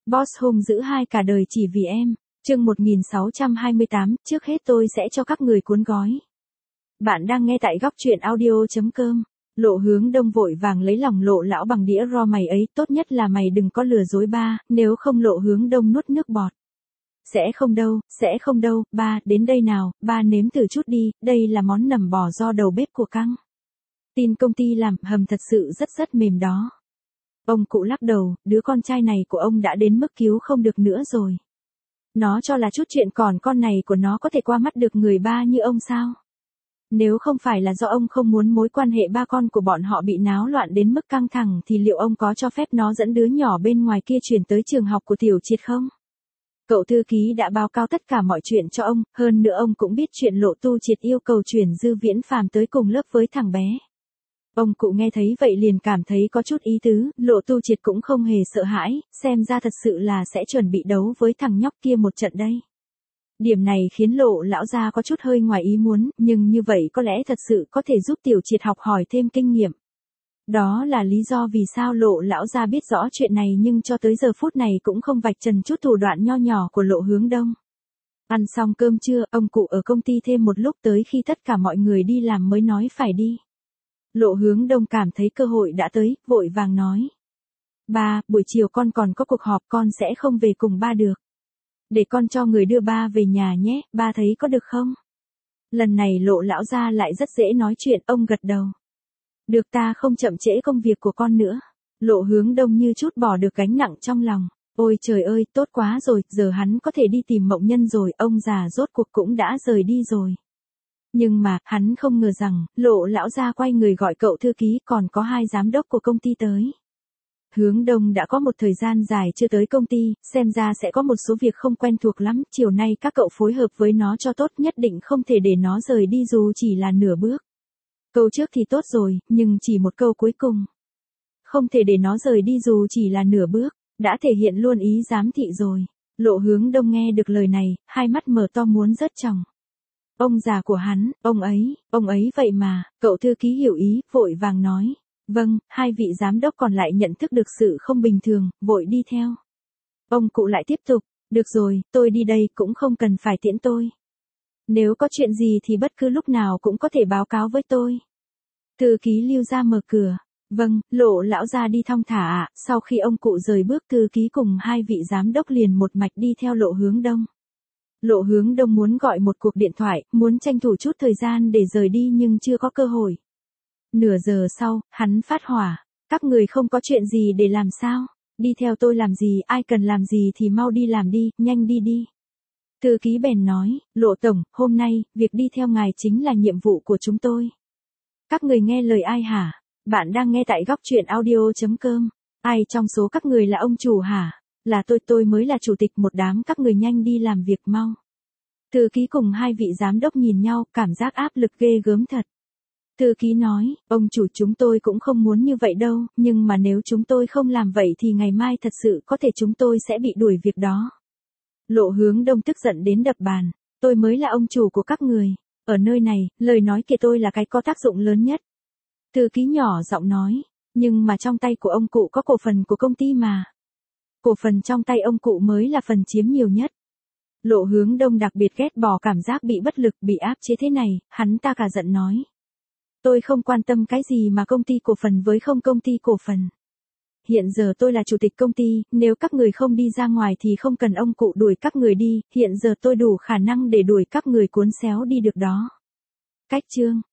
Boss hung dữ hai cả đời chỉ vì em. Chương 1628, trước hết tôi sẽ cho các người cuốn gói. Bạn đang nghe tại góc truyện audio.com. Lộ Hướng Đông vội vàng lấy lòng Lộ lão bằng đĩa ro mày ấy, tốt nhất là mày đừng có lừa dối ba, nếu không Lộ Hướng Đông nuốt nước bọt. Sẽ không đâu, ba, đến đây nào, ba nếm thử chút đi, đây là món nầm bò do đầu bếp của Căng tin công ty làm, hầm thật sự rất mềm đó. Ông cụ lắc đầu, đứa con trai này của ông đã đến mức cứu không được nữa rồi. Nó cho là chút chuyện còn con này của nó có thể qua mắt được người ba như ông sao? Nếu không phải là do ông không muốn mối quan hệ ba con của bọn họ bị náo loạn đến mức căng thẳng thì liệu ông có cho phép nó dẫn đứa nhỏ bên ngoài kia chuyển tới trường học của Tiểu Triệt không? Cậu thư ký đã báo cáo tất cả mọi chuyện cho ông, hơn nữa ông cũng biết chuyện Lộ Tu Triệt yêu cầu chuyển Dư Viễn Phàm tới cùng lớp với thằng bé. Ông cụ nghe thấy vậy liền cảm thấy có chút ý tứ, Lộ Tu Triệt cũng không hề sợ hãi, xem ra thật sự là sẽ chuẩn bị đấu với thằng nhóc kia một trận đây. Điểm này khiến Lộ lão gia có chút hơi ngoài ý muốn, nhưng như vậy có lẽ thật sự có thể giúp Tiểu Triệt học hỏi thêm kinh nghiệm. Đó là lý do vì sao Lộ lão gia biết rõ chuyện này nhưng cho tới giờ phút này cũng không vạch trần chút thủ đoạn nho nhỏ của Lộ Hướng Đông. Ăn xong cơm trưa, ông cụ ở công ty thêm một lúc tới khi tất cả mọi người đi làm mới nói phải đi. Lộ Hướng Đông cảm thấy cơ hội đã tới, vội vàng nói. Ba, buổi chiều con còn có cuộc họp, con sẽ không về cùng ba được. Để con cho người đưa ba về nhà nhé, ba thấy có được không? Lần này Lộ lão gia lại rất dễ nói chuyện, ông gật đầu. Được, ta không chậm trễ công việc của con nữa. Lộ Hướng Đông như chút bỏ được gánh nặng trong lòng. Ôi trời ơi, tốt quá rồi, giờ hắn có thể đi tìm Mộng Nhân rồi, ông già rốt cuộc cũng đã rời đi rồi. Nhưng mà, hắn không ngờ rằng, Lộ lão gia quay người gọi cậu thư ký còn có hai giám đốc của công ty tới. Hướng Đông đã có một thời gian dài chưa tới công ty, xem ra sẽ có một số việc không quen thuộc lắm, chiều nay các cậu phối hợp với nó cho tốt, nhất định không thể để nó rời đi dù chỉ là nửa bước. Câu trước thì tốt rồi, nhưng chỉ một câu cuối cùng. Không thể để nó rời đi dù chỉ là nửa bước, đã thể hiện luôn ý giám thị rồi. Lộ Hướng Đông nghe được lời này, hai mắt mở to muốn rớt tròng. Ông già của hắn, ông ấy vậy mà, cậu thư ký hiểu ý, vội vàng nói. Vâng, hai vị giám đốc còn lại nhận thức được sự không bình thường, vội đi theo. Ông cụ lại tiếp tục, được rồi, tôi đi đây cũng không cần phải tiễn tôi. Nếu có chuyện gì thì bất cứ lúc nào cũng có thể báo cáo với tôi. Thư ký Lưu ra mở cửa. Vâng, Lộ lão gia đi thong thả ạ. Sau khi ông cụ rời bước, thư ký cùng hai vị giám đốc liền một mạch đi theo Lộ Hướng Đông. Lộ Hướng Đông muốn gọi một cuộc điện thoại, muốn tranh thủ chút thời gian để rời đi nhưng chưa có cơ hội. Nửa giờ sau, hắn phát hỏa. Các người không có chuyện gì để làm sao? Đi theo tôi làm gì, ai cần làm gì thì mau đi làm đi, nhanh đi đi. Thư ký bèn nói, Lộ tổng, hôm nay, việc đi theo ngài chính là nhiệm vụ của chúng tôi. Các người nghe lời ai hả? Bạn đang nghe tại góc truyện audio.com. Ai trong số các người là ông chủ hả? Là tôi mới là chủ tịch, một đám các người nhanh đi làm việc mau. Thư ký cùng hai vị giám đốc nhìn nhau, cảm giác áp lực ghê gớm thật. Thư ký nói, ông chủ chúng tôi cũng không muốn như vậy đâu, nhưng mà nếu chúng tôi không làm vậy thì ngày mai thật sự có thể chúng tôi sẽ bị đuổi việc đó. Lộ Hướng Đông tức giận đến đập bàn, tôi mới là ông chủ của các người. Ở nơi này, lời nói kia tôi là cái có tác dụng lớn nhất. Thư ký nhỏ giọng nói, nhưng mà trong tay của ông cụ có cổ phần của công ty mà. Cổ phần trong tay ông cụ mới là phần chiếm nhiều nhất. Lộ Hướng Đông đặc biệt ghét bỏ cảm giác bị bất lực, bị áp chế thế này, hắn ta cả giận nói. Tôi không quan tâm cái gì mà công ty cổ phần với không công ty cổ phần. Hiện giờ tôi là chủ tịch công ty, nếu các người không đi ra ngoài thì không cần ông cụ đuổi các người đi, hiện giờ tôi đủ khả năng để đuổi các người cuốn xéo đi được đó. Cách chương